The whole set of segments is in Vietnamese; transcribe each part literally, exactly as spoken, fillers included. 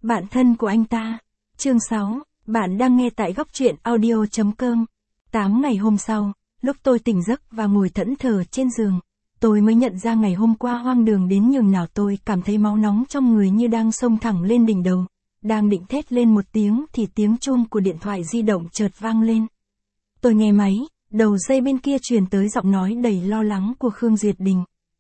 Bạn thân của anh ta. Chương sáu, bạn đang nghe tại góc truyện audio chấm com. tám ngày hôm sau, lúc tôi tỉnh giấc và ngồi thẫn thờ trên giường, tôi mới nhận ra ngày hôm qua hoang đường đến nhường nào. Tôi cảm thấy máu nóng trong người như đang xông thẳng lên đỉnh đầu. Đang định thét lên một tiếng thì tiếng chuông của điện thoại di động chợt vang lên. Tôi nghe máy, đầu dây bên kia truyền tới giọng nói đầy lo lắng của Khương Duyệt Đình.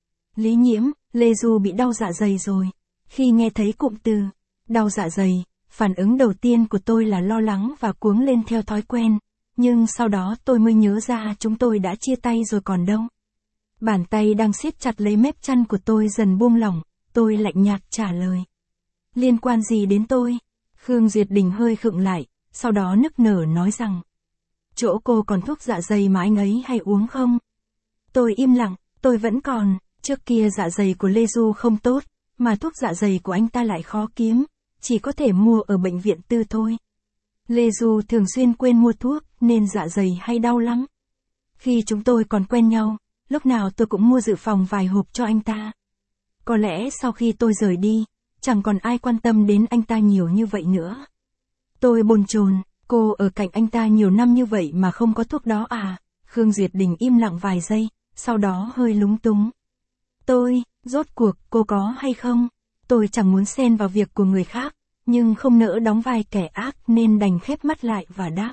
Lý Nhiễm, Lê Du bị đau dạ dày rồi. Khi nghe thấy cụm từ đau dạ dày, phản ứng đầu tiên của tôi là lo lắng và cuống lên theo thói quen, nhưng sau đó tôi mới nhớ ra chúng tôi đã chia tay rồi còn đâu. Bàn tay đang siết chặt lấy mép chăn của tôi dần buông lỏng, tôi lạnh nhạt trả lời. Liên quan gì đến tôi? Khương Duyệt Đình hơi khựng lại, sau đó nức nở nói rằng. Chỗ cô còn thuốc dạ dày mà anh ấy hay uống không? Tôi im lặng, tôi vẫn còn, trước kia dạ dày của Lê Du không tốt, mà thuốc dạ dày của anh ta lại khó kiếm, chỉ có thể mua ở bệnh viện tư thôi. Lê Du thường xuyên quên mua thuốc, nên dạ dày hay đau lắm. Khi chúng tôi còn quen nhau, lúc nào tôi cũng mua dự phòng vài hộp cho anh ta. Có lẽ sau khi tôi rời đi, chẳng còn ai quan tâm đến anh ta nhiều như vậy nữa. Tôi bồn chồn, cô ở cạnh anh ta nhiều năm như vậy mà không có thuốc đó à? Khương Duyệt Đình im lặng vài giây, sau đó hơi lúng túng. Tôi, rốt cuộc cô có hay không? Tôi chẳng muốn xen vào việc của người khác, nhưng không nỡ đóng vai kẻ ác nên đành khép mắt lại và đáp.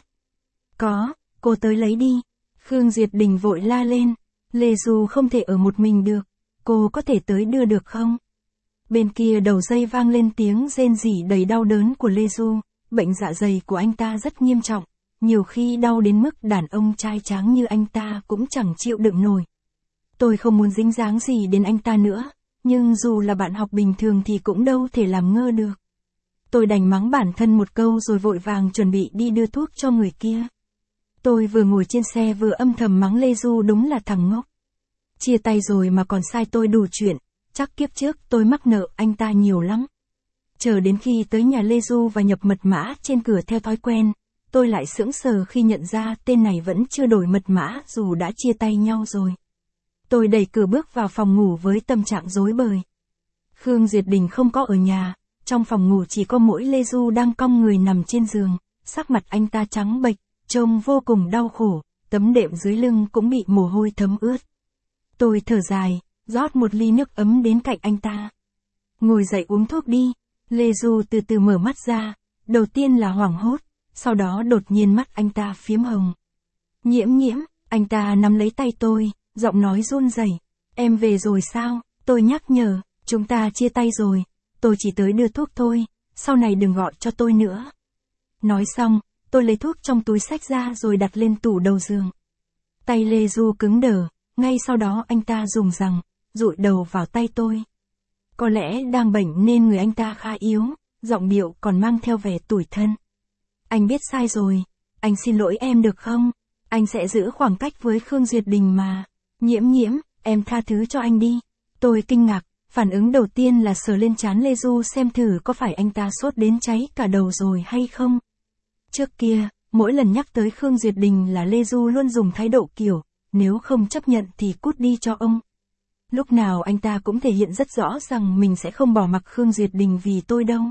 Có, cô tới lấy đi. Khương Duyệt Đình vội la lên. Lê Du không thể ở một mình được, cô có thể tới đưa được không? Bên kia đầu dây vang lên tiếng rên rỉ đầy đau đớn của Lê Du. Bệnh dạ dày của anh ta rất nghiêm trọng, nhiều khi đau đến mức đàn ông trai tráng như anh ta cũng chẳng chịu đựng nổi. Tôi không muốn dính dáng gì đến anh ta nữa, nhưng dù là bạn học bình thường thì cũng đâu thể làm ngơ được. Tôi đành mắng bản thân một câu rồi vội vàng chuẩn bị đi đưa thuốc cho người kia. Tôi vừa ngồi trên xe vừa âm thầm mắng Lê Du đúng là thằng ngốc. Chia tay rồi mà còn sai tôi đủ chuyện, chắc kiếp trước tôi mắc nợ anh ta nhiều lắm. Chờ đến khi tới nhà Lê Du và nhập mật mã trên cửa theo thói quen, tôi lại sững sờ khi nhận ra tên này vẫn chưa đổi mật mã dù đã chia tay nhau rồi. Tôi đẩy cửa bước vào phòng ngủ với tâm trạng rối bời. Khương Duyệt Đình không có ở nhà, trong phòng ngủ chỉ có mỗi Lê Du đang cong người nằm trên giường, sắc mặt anh ta trắng bệch, trông vô cùng đau khổ, tấm đệm dưới lưng cũng bị mồ hôi thấm ướt. Tôi thở dài, rót một ly nước ấm đến cạnh anh ta. Ngồi dậy uống thuốc đi. Lê Du từ từ mở mắt ra, đầu tiên là hoảng hốt, sau đó đột nhiên mắt anh ta phiếm hồng. Nhiễm nhiễm, anh ta nắm lấy tay tôi, giọng nói run rẩy. Em về rồi sao? Tôi nhắc nhở, chúng ta chia tay rồi, tôi chỉ tới đưa thuốc thôi, sau này đừng gọi cho tôi nữa. Nói xong, tôi lấy thuốc trong túi xách ra rồi đặt lên tủ đầu giường. Tay Lê Du cứng đờ, ngay sau đó anh ta dùng rằng, dụi đầu vào tay tôi. Có lẽ đang bệnh nên người anh ta khá yếu, giọng điệu còn mang theo vẻ tủi thân. Anh biết sai rồi, anh xin lỗi em được không? Anh sẽ giữ khoảng cách với Khương Duyệt Đình mà. Nhiễm nhiễm, em tha thứ cho anh đi. Tôi kinh ngạc, phản ứng đầu tiên là sờ lên trán Lê Du xem thử có phải anh ta sốt đến cháy cả đầu rồi hay không. Trước kia, mỗi lần nhắc tới Khương Duyệt Đình là Lê Du luôn dùng thái độ kiểu, nếu không chấp nhận thì cút đi cho ông. Lúc nào anh ta cũng thể hiện rất rõ rằng mình sẽ không bỏ mặc Khương Duyệt Đình vì tôi đâu.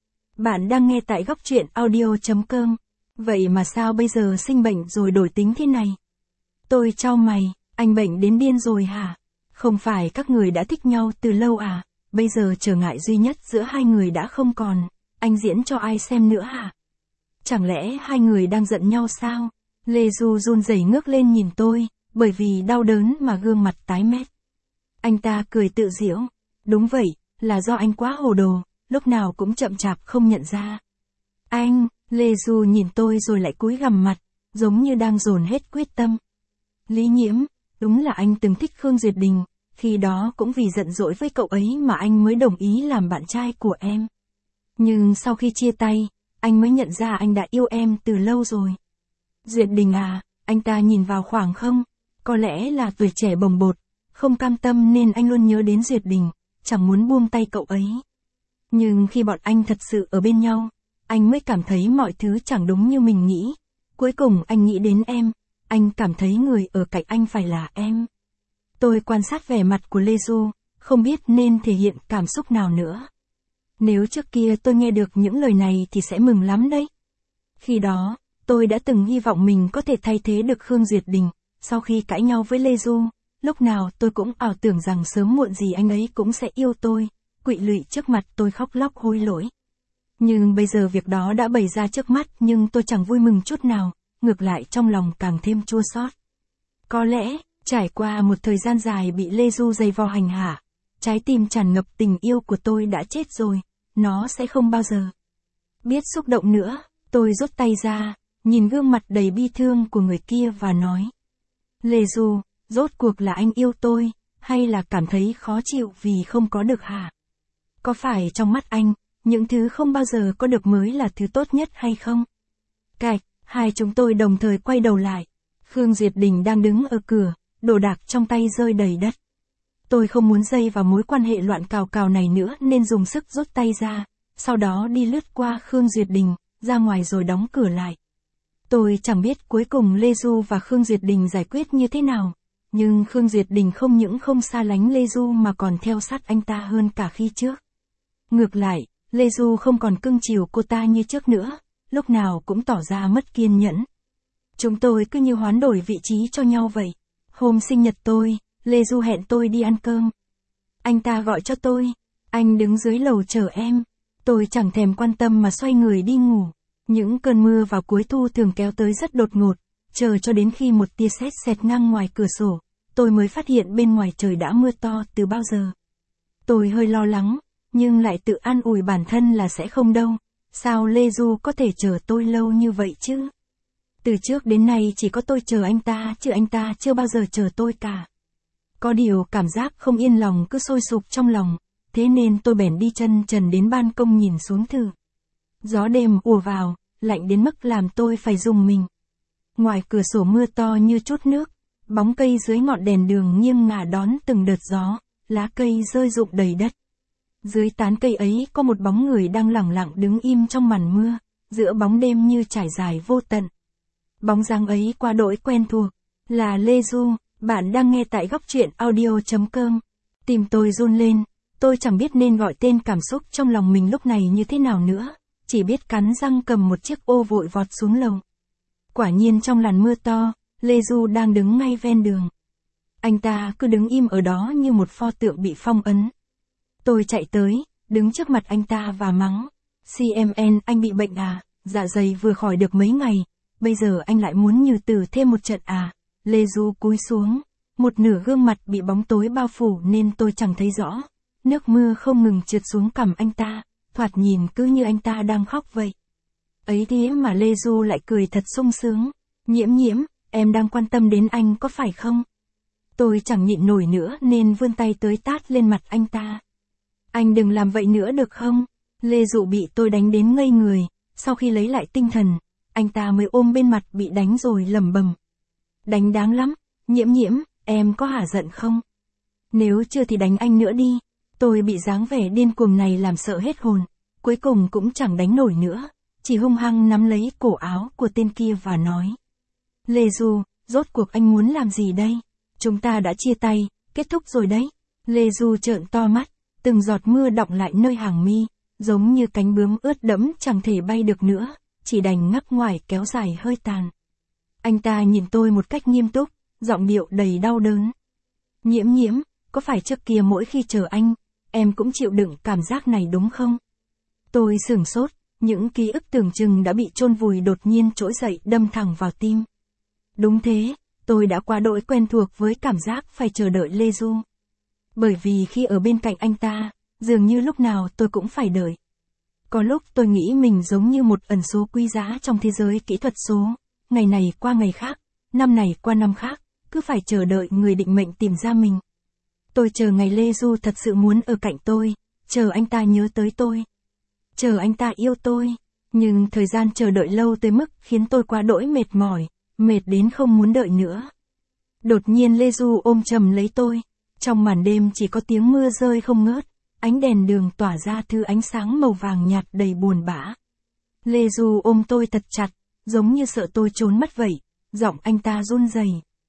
Bạn đang nghe tại góc truyện audio chấm com. Vậy mà sao bây giờ sinh bệnh rồi đổi tính thế này? Tôi chau mày, anh bệnh đến điên rồi hả? Không phải các người đã thích nhau từ lâu à? Bây giờ trở ngại duy nhất giữa hai người đã không còn, anh diễn cho ai xem nữa hả? Chẳng lẽ hai người đang giận nhau sao? Lê Du run rẩy ngước lên nhìn tôi, bởi vì đau đớn mà gương mặt tái mét. Anh ta cười tự giễu. Đúng vậy, là do anh quá hồ đồ, lúc nào cũng chậm chạp không nhận ra. Anh, Lê Du nhìn tôi rồi lại cúi gằm mặt, giống như đang dồn hết quyết tâm. Lý Nhiễm, đúng là anh từng thích Khương Duyệt Đình, khi đó cũng vì giận dỗi với cậu ấy mà anh mới đồng ý làm bạn trai của em. Nhưng sau khi chia tay, anh mới nhận ra anh đã yêu em từ lâu rồi. Duyệt Đình à, anh ta nhìn vào khoảng không? Có lẽ là tuổi trẻ bồng bột, không cam tâm nên anh luôn nhớ đến Duyệt Đình, chẳng muốn buông tay cậu ấy. Nhưng khi bọn anh thật sự ở bên nhau, anh mới cảm thấy mọi thứ chẳng đúng như mình nghĩ. Cuối cùng anh nghĩ đến em, anh cảm thấy người ở cạnh anh phải là em. Tôi quan sát vẻ mặt của Lê Du, không biết nên thể hiện cảm xúc nào nữa. Nếu trước kia tôi nghe được những lời này thì sẽ mừng lắm đấy. Khi đó, tôi đã từng hy vọng mình có thể thay thế được Khương Duyệt Đình, sau khi cãi nhau với Lê Du, lúc nào tôi cũng ảo tưởng rằng sớm muộn gì anh ấy cũng sẽ yêu tôi, quỵ lụy trước mặt tôi khóc lóc hối lỗi. Nhưng bây giờ việc đó đã bày ra trước mắt nhưng tôi chẳng vui mừng chút nào, ngược lại trong lòng càng thêm chua xót. Có lẽ, trải qua một thời gian dài bị Lê Du giày vò hành hạ, trái tim tràn ngập tình yêu của tôi đã chết rồi, nó sẽ không bao giờ biết xúc động nữa. Tôi rút tay ra, nhìn gương mặt đầy bi thương của người kia và nói. Lê Du, rốt cuộc là anh yêu tôi, hay là cảm thấy khó chịu vì không có được hả? Có phải trong mắt anh, những thứ không bao giờ có được mới là thứ tốt nhất hay không? Cạch, hai chúng tôi đồng thời quay đầu lại. Khương Duyệt Đình đang đứng ở cửa, đồ đạc trong tay rơi đầy đất. Tôi không muốn dây vào mối quan hệ loạn cào cào này nữa nên dùng sức rút tay ra, sau đó đi lướt qua Khương Duyệt Đình, ra ngoài rồi đóng cửa lại. Tôi chẳng biết cuối cùng Lê Du và Khương Duyệt Đình giải quyết như thế nào, nhưng Khương Duyệt Đình không những không xa lánh Lê Du mà còn theo sát anh ta hơn cả khi trước. Ngược lại, Lê Du không còn cưng chiều cô ta như trước nữa, lúc nào cũng tỏ ra mất kiên nhẫn. Chúng tôi cứ như hoán đổi vị trí cho nhau vậy. Hôm sinh nhật tôi, Lê Du hẹn tôi đi ăn cơm. Anh ta gọi cho tôi, anh đứng dưới lầu chờ em. Tôi chẳng thèm quan tâm mà xoay người đi ngủ. Những cơn mưa vào cuối thu thường kéo tới rất đột ngột, chờ cho đến khi một tia sét xẹt ngang ngoài cửa sổ, tôi mới phát hiện bên ngoài trời đã mưa to từ bao giờ. Tôi hơi lo lắng, nhưng lại tự an ủi bản thân là sẽ không đâu, sao Lê Du có thể chờ tôi lâu như vậy chứ? Từ trước đến nay chỉ có tôi chờ anh ta chứ anh ta chưa bao giờ chờ tôi cả. Có điều cảm giác không yên lòng cứ sôi sục trong lòng, thế nên tôi bèn đi chân trần đến ban công nhìn xuống thử. Gió đêm ùa vào, lạnh đến mức làm tôi phải rùng mình. Ngoài cửa sổ mưa to như chút nước, bóng cây dưới ngọn đèn đường nghiêng ngả đón từng đợt gió, lá cây rơi rụng đầy đất. Dưới tán cây ấy có một bóng người đang lẳng lặng đứng im trong màn mưa, giữa bóng đêm như trải dài vô tận. Bóng dáng ấy quá đỗi quen thuộc, là Lê Du. Bạn đang nghe tại góc truyện audio chấm com. Tim tôi run lên, tôi chẳng biết nên gọi tên cảm xúc trong lòng mình lúc này như thế nào nữa, chỉ biết cắn răng cầm một chiếc ô vội vọt xuống lầu. Quả nhiên trong làn mưa to, Lê Du đang đứng ngay ven đường. Anh ta cứ đứng im ở đó như một pho tượng bị phong ấn. Tôi chạy tới, đứng trước mặt anh ta và mắng. xê em en anh bị bệnh à, dạ dày vừa khỏi được mấy ngày, bây giờ anh lại muốn nhừ tử thêm một trận à. Lê Du cúi xuống, một nửa gương mặt bị bóng tối bao phủ nên tôi chẳng thấy rõ. Nước mưa không ngừng trượt xuống cằm anh ta, thoạt nhìn cứ như anh ta đang khóc vậy. Ấy thế mà Lê Du lại cười thật sung sướng. Nhiễm nhiễm, em đang quan tâm đến anh có phải không? Tôi chẳng nhịn nổi nữa nên vươn tay tới tát lên mặt anh ta. Anh đừng làm vậy nữa được không? Lê Du bị tôi đánh đến ngây người, sau khi lấy lại tinh thần, anh ta mới ôm bên mặt bị đánh rồi lẩm bẩm. Đánh đáng lắm, nhiễm nhiễm, em có hả giận không? Nếu chưa thì đánh anh nữa đi. Tôi bị dáng vẻ điên cuồng này làm sợ hết hồn, cuối cùng cũng chẳng đánh nổi nữa, chỉ hung hăng nắm lấy cổ áo của tên kia và nói. Lê Du, rốt cuộc anh muốn làm gì đây? Chúng ta đã chia tay, kết thúc rồi đấy. Lê Du trợn to mắt, từng giọt mưa đọng lại nơi hàng mi, giống như cánh bướm ướt đẫm chẳng thể bay được nữa, chỉ đành ngắc ngoài kéo dài hơi tàn. Anh ta nhìn tôi một cách nghiêm túc, giọng điệu đầy đau đớn. Nhiễm nhiễm, có phải trước kia mỗi khi chờ anh, em cũng chịu đựng cảm giác này đúng không? Tôi sửng sốt, những ký ức tưởng chừng đã bị chôn vùi đột nhiên trỗi dậy đâm thẳng vào tim. Đúng thế, tôi đã quá đỗi quen thuộc với cảm giác phải chờ đợi Lê Du. Bởi vì khi ở bên cạnh anh ta, dường như lúc nào tôi cũng phải đợi. Có lúc tôi nghĩ mình giống như một ẩn số quý giá trong thế giới kỹ thuật số, ngày này qua ngày khác, năm này qua năm khác, cứ phải chờ đợi người định mệnh tìm ra mình. Tôi chờ ngày Lê Du thật sự muốn ở cạnh tôi, chờ anh ta nhớ tới tôi, chờ anh ta yêu tôi, nhưng thời gian chờ đợi lâu tới mức khiến tôi quá đỗi mệt mỏi, mệt đến không muốn đợi nữa. Đột nhiên Lê Du ôm chầm lấy tôi, trong màn đêm chỉ có tiếng mưa rơi không ngớt, ánh đèn đường tỏa ra thứ ánh sáng màu vàng nhạt đầy buồn bã. Lê Du ôm tôi thật chặt, giống như sợ tôi trốn mất vậy, giọng anh ta run rẩy.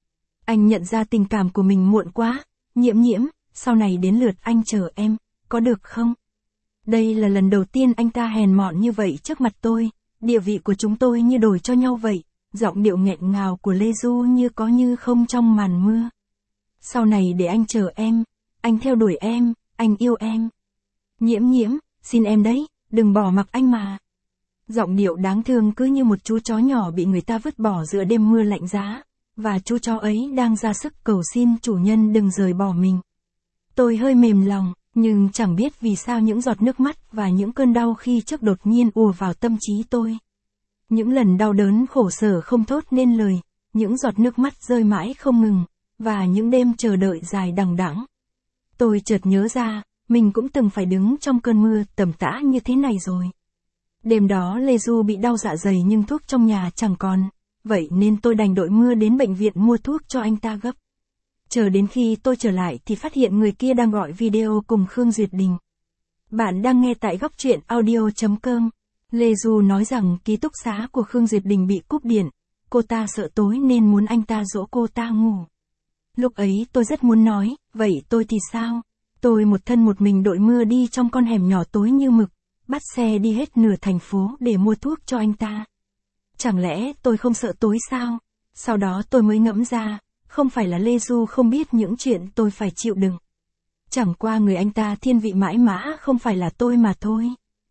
Anh nhận ra tình cảm của mình muộn quá, nhiễm nhiễm, sau này đến lượt anh chờ em, có được không? Đây là lần đầu tiên anh ta hèn mọn như vậy trước mặt tôi, địa vị của chúng tôi như đổi cho nhau vậy, giọng điệu nghẹn ngào của Lê Du như có như không trong màn mưa. Sau này để anh chờ em, anh theo đuổi em, anh yêu em. Nhiễm nhiễm, xin em đấy, đừng bỏ mặc anh mà. Giọng điệu đáng thương cứ như một chú chó nhỏ bị người ta vứt bỏ giữa đêm mưa lạnh giá, và chú chó ấy đang ra sức cầu xin chủ nhân đừng rời bỏ mình. Tôi hơi mềm lòng, nhưng chẳng biết vì sao những giọt nước mắt và những cơn đau khi trước đột nhiên ùa vào tâm trí tôi. Những lần đau đớn khổ sở không thốt nên lời, những giọt nước mắt rơi mãi không ngừng, và những đêm chờ đợi dài đằng đẵng. Tôi chợt nhớ ra, mình cũng từng phải đứng trong cơn mưa tầm tã như thế này rồi. Đêm đó Lê Du bị đau dạ dày nhưng thuốc trong nhà chẳng còn, vậy nên tôi đành đội mưa đến bệnh viện mua thuốc cho anh ta gấp. Chờ đến khi tôi trở lại thì phát hiện người kia đang gọi video cùng Khương Duyệt Đình. Bạn đang nghe tại góc truyện audio chấm com. Lê Du nói rằng ký túc xá của Khương Duyệt Đình bị cúp điện, cô ta sợ tối nên muốn anh ta dỗ cô ta ngủ. Lúc ấy tôi rất muốn nói, vậy tôi thì sao? Tôi một thân một mình đội mưa đi trong con hẻm nhỏ tối như mực, bắt xe đi hết nửa thành phố để mua thuốc cho anh ta. Chẳng lẽ tôi không sợ tối sao? Sau đó tôi mới ngẫm ra, không phải là Lê Du không biết những chuyện tôi phải chịu đựng. Chẳng qua người anh ta thiên vị mãi mã không phải là tôi mà thôi.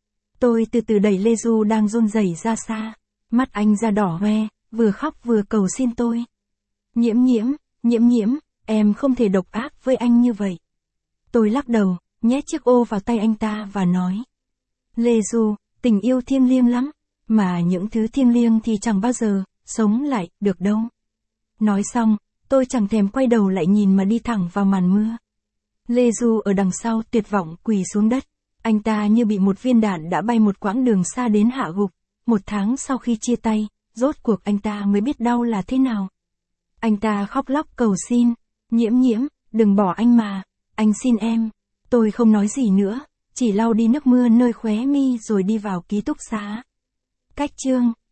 Tôi từ từ đẩy Lê Du đang run rẩy ra xa, mắt anh ra đỏ hoe, vừa khóc vừa cầu xin tôi. Nhiễm nhiễm, nhiễm nhiễm, em không thể độc ác với anh như vậy. Tôi lắc đầu, nhét chiếc ô vào tay anh ta và nói. Lê Du, tình yêu thiêng liêng lắm, mà những thứ thiêng liêng thì chẳng bao giờ sống lại được đâu. Nói xong, tôi chẳng thèm quay đầu lại nhìn mà đi thẳng vào màn mưa. Lê Du ở đằng sau tuyệt vọng quỳ xuống đất. Anh ta như bị một viên đạn đã bay một quãng đường xa đến hạ gục. Một tháng sau khi chia tay, rốt cuộc anh ta mới biết đau là thế nào. Anh ta khóc lóc cầu xin. Nhiễm nhiễm, đừng bỏ anh mà, anh xin em. Tôi không nói gì nữa, chỉ lau đi nước mưa nơi khóe mi rồi đi vào ký túc xá. Cách chương